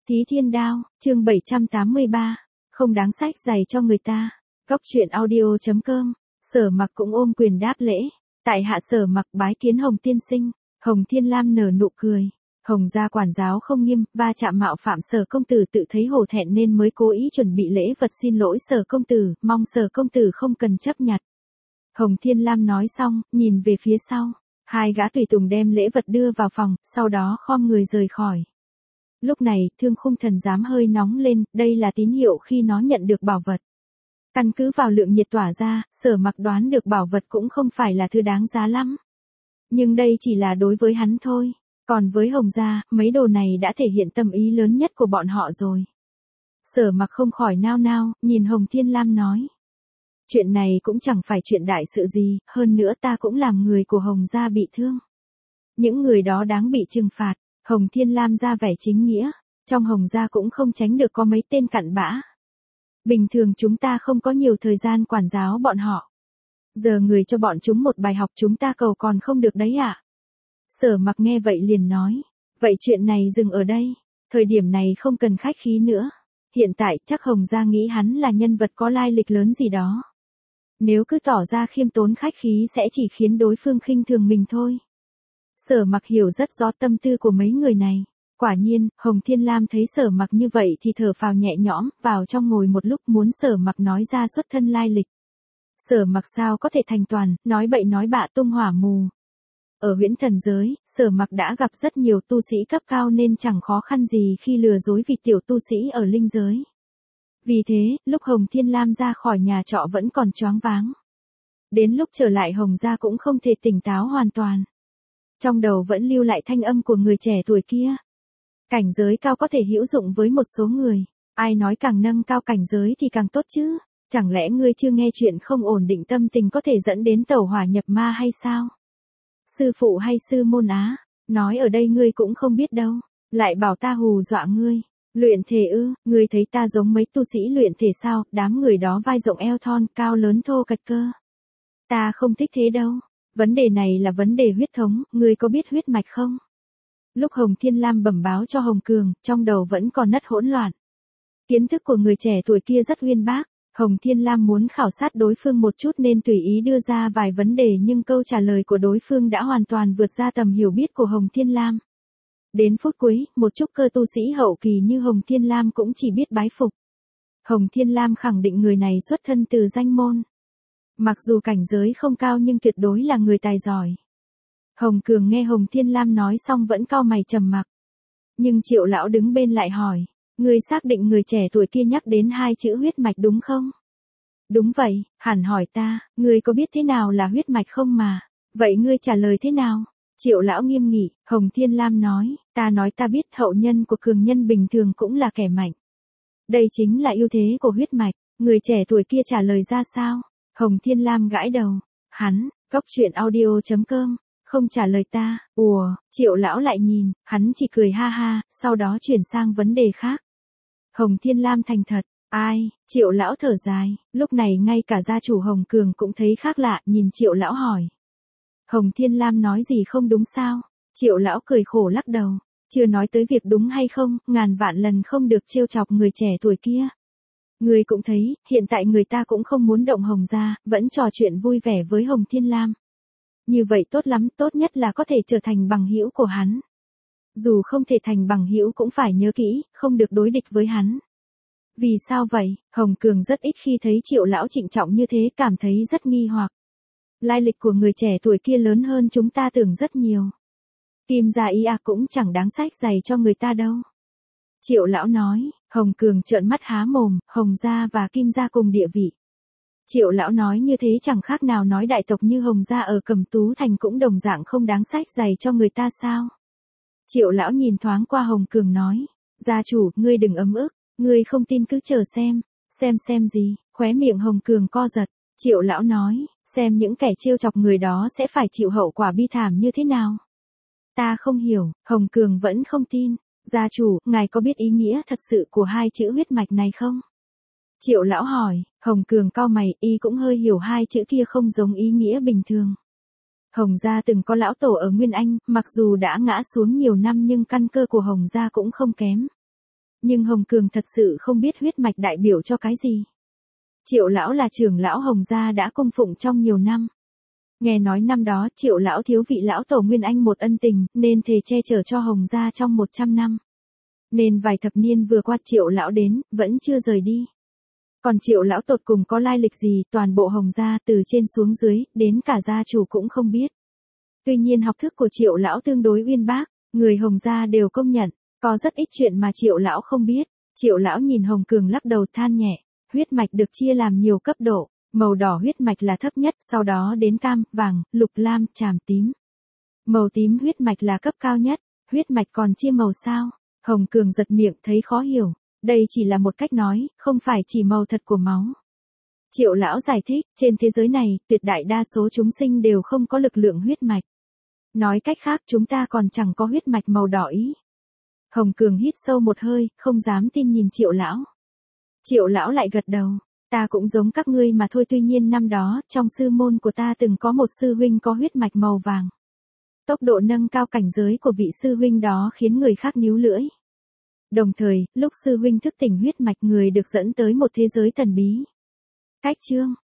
Thí Thiên Đao, chương 783, không đáng sách giày cho người ta. Góc truyện audio.com, Sở Mặc cũng ôm quyền đáp lễ. Tại hạ Sở Mặc bái kiến Hồng tiên sinh. Hồng Thiên Lam nở nụ cười. Hồng gia quản giáo không nghiêm, va chạm mạo phạm Sở công tử tự thấy hổ thẹn nên mới cố ý chuẩn bị lễ vật xin lỗi Sở công tử, mong Sở công tử không cần chấp nhặt. Hồng Thiên Lam nói xong, nhìn về phía sau. Hai gã tùy tùng đem lễ vật đưa vào phòng, sau đó khom người rời khỏi. Lúc này, Thương Khung Thần giám hơi nóng lên, đây là tín hiệu khi nó nhận được bảo vật. Căn cứ vào lượng nhiệt tỏa ra, Sở Mặc đoán được bảo vật cũng không phải là thứ đáng giá lắm. Nhưng đây chỉ là đối với hắn thôi. Còn với Hồng gia, mấy đồ này đã thể hiện tâm ý lớn nhất của bọn họ rồi. Sở Mặc không khỏi nao nao, nhìn Hồng Thiên Lam nói. Chuyện này cũng chẳng phải chuyện đại sự gì, hơn nữa ta cũng làm người của Hồng gia bị thương. Những người đó đáng bị trừng phạt. Hồng Thiên Lam ra vẻ chính nghĩa, trong Hồng gia cũng không tránh được có mấy tên cặn bã. Bình thường chúng ta không có nhiều thời gian quản giáo bọn họ. Giờ người cho bọn chúng một bài học chúng ta cầu còn không được đấy ạ. Sở Mặc nghe vậy liền nói, vậy chuyện này dừng ở đây, thời điểm này không cần khách khí nữa. Hiện tại chắc Hồng gia nghĩ hắn là nhân vật có lai lịch lớn gì đó. Nếu cứ tỏ ra khiêm tốn khách khí sẽ chỉ khiến đối phương khinh thường mình thôi. Sở Mặc hiểu rất rõ tâm tư của mấy người này. Quả nhiên, Hồng Thiên Lam thấy Sở Mặc như vậy thì thở phào nhẹ nhõm, vào trong ngồi một lúc muốn Sở Mặc nói ra xuất thân lai lịch. Sở Mặc sao có thể thành toàn, nói bậy nói bạ tung hỏa mù. Ở huyễn thần giới, Sở Mặc đã gặp rất nhiều tu sĩ cấp cao nên chẳng khó khăn gì khi lừa dối vị tiểu tu sĩ ở linh giới. Vì thế, lúc Hồng Thiên Lam ra khỏi nhà trọ vẫn còn choáng váng. Đến lúc trở lại Hồng gia cũng không thể tỉnh táo hoàn toàn. Trong đầu vẫn lưu lại thanh âm của người trẻ tuổi kia. Cảnh giới cao có thể hữu dụng với một số người. Ai nói càng nâng cao cảnh giới thì càng tốt chứ. Chẳng lẽ ngươi chưa nghe chuyện không ổn định tâm tình có thể dẫn đến tẩu hỏa nhập ma hay sao? Sư phụ hay sư môn á? Nói ở đây ngươi cũng không biết đâu. Lại bảo ta hù dọa ngươi. Luyện thể ư, ngươi thấy ta giống mấy tu sĩ luyện thể sao? Đám người đó vai rộng eo thon, cao lớn thô cật cơ. Ta không thích thế đâu. Vấn đề này là vấn đề huyết thống, ngươi có biết huyết mạch không? Lúc Hồng Thiên Lam bẩm báo cho Hồng Cường, trong đầu vẫn còn nất hỗn loạn. Kiến thức của người trẻ tuổi kia rất uyên bác, Hồng Thiên Lam muốn khảo sát đối phương một chút nên tùy ý đưa ra vài vấn đề nhưng câu trả lời của đối phương đã hoàn toàn vượt ra tầm hiểu biết của Hồng Thiên Lam. Đến phút cuối, một trúc cơ tu sĩ hậu kỳ như Hồng Thiên Lam cũng chỉ biết bái phục. Hồng Thiên Lam khẳng định người này xuất thân từ danh môn. Mặc dù cảnh giới không cao nhưng tuyệt đối là người tài giỏi. Hồng Cường nghe Hồng Thiên Lam nói xong vẫn cau mày trầm mặc. Nhưng Triệu lão đứng bên lại hỏi, ngươi xác định người trẻ tuổi kia nhắc đến hai chữ huyết mạch đúng không? Đúng vậy, hẳn hỏi ta, ngươi có biết thế nào là huyết mạch không mà? Vậy ngươi trả lời thế nào? Triệu lão nghiêm nghị, Hồng Thiên Lam nói ta biết hậu nhân của cường nhân bình thường cũng là kẻ mạnh. Đây chính là ưu thế của huyết mạch, người trẻ tuổi kia trả lời ra sao? Hồng Thiên Lam gãi đầu, hắn, góc truyện audio.com, không trả lời ta, Triệu lão lại nhìn, hắn chỉ cười ha ha, sau đó chuyển sang vấn đề khác. Hồng Thiên Lam thành thật, Triệu lão thở dài, lúc này ngay cả gia chủ Hồng Cường cũng thấy khác lạ, nhìn Triệu lão hỏi. Hồng Thiên Lam nói gì không đúng sao? Triệu lão cười khổ lắc đầu, chưa nói tới việc đúng hay không, ngàn vạn lần không được trêu chọc người trẻ tuổi kia. Người cũng thấy, hiện tại người ta cũng không muốn động Hồng gia, vẫn trò chuyện vui vẻ với Hồng Thiên Lam. Như vậy tốt lắm, tốt nhất là có thể trở thành bằng hữu của hắn. Dù không thể thành bằng hữu cũng phải nhớ kỹ, không được đối địch với hắn. Vì sao vậy? Hồng Cường rất ít khi thấy Triệu lão trịnh trọng như thế, cảm thấy rất nghi hoặc. Lai lịch của người trẻ tuổi kia lớn hơn chúng ta tưởng rất nhiều. Kim gia ý cũng chẳng đáng sách giày cho người ta đâu. Triệu lão nói, Hồng Cường trợn mắt há mồm, Hồng gia và Kim gia cùng địa vị. Triệu lão nói như thế chẳng khác nào nói đại tộc như Hồng gia ở Cẩm Tú Thành cũng đồng dạng không đáng sách giày cho người ta sao? Triệu lão nhìn thoáng qua Hồng Cường nói, gia chủ, ngươi đừng ấm ức, ngươi không tin cứ chờ xem gì? Khóe miệng Hồng Cường co giật. Triệu lão nói, xem những kẻ trêu chọc người đó sẽ phải chịu hậu quả bi thảm như thế nào. Ta không hiểu, Hồng Cường vẫn không tin. Gia chủ, ngài có biết ý nghĩa thật sự của hai chữ huyết mạch này không? Triệu lão hỏi, Hồng Cường cau mày, y cũng hơi hiểu hai chữ kia không giống ý nghĩa bình thường. Hồng gia từng có lão tổ ở Nguyên Anh, mặc dù đã ngã xuống nhiều năm nhưng căn cơ của Hồng gia cũng không kém. Nhưng Hồng Cường thật sự không biết huyết mạch đại biểu cho cái gì. Triệu lão là trưởng lão Hồng gia đã cung phụng trong nhiều năm. Nghe nói năm đó Triệu lão thiếu vị lão tổ Nguyên Anh một ân tình, nên thề che chở cho Hồng gia trong 100 năm. Nên vài thập niên vừa qua Triệu lão đến, vẫn chưa rời đi. Còn Triệu lão tột cùng có lai lịch gì, toàn bộ Hồng gia từ trên xuống dưới, đến cả gia chủ cũng không biết. Tuy nhiên học thức của Triệu lão tương đối uyên bác, người Hồng gia đều công nhận, có rất ít chuyện mà Triệu lão không biết. Triệu lão nhìn Hồng Cường lắc đầu than nhẹ, huyết mạch được chia làm nhiều cấp độ, màu đỏ huyết mạch là thấp nhất, sau đó đến cam, vàng, lục lam, tràm tím. Màu tím huyết mạch là cấp cao nhất, huyết mạch còn chia màu sao? Hồng Cường giật miệng thấy khó hiểu, đây chỉ là một cách nói, không phải chỉ màu thật của máu. Triệu lão giải thích, trên thế giới này, tuyệt đại đa số chúng sinh đều không có lực lượng huyết mạch. Nói cách khác chúng ta còn chẳng có huyết mạch màu đỏ ý. Hồng Cường hít sâu một hơi, không dám tin nhìn Triệu lão. Triệu lão lại gật đầu, ta cũng giống các ngươi mà thôi, tuy nhiên năm đó, trong sư môn của ta từng có một sư huynh có huyết mạch màu vàng. Tốc độ nâng cao cảnh giới của vị sư huynh đó khiến người khác níu lưỡi. Đồng thời, lúc sư huynh thức tỉnh huyết mạch người được dẫn tới một thế giới thần bí. Cách chương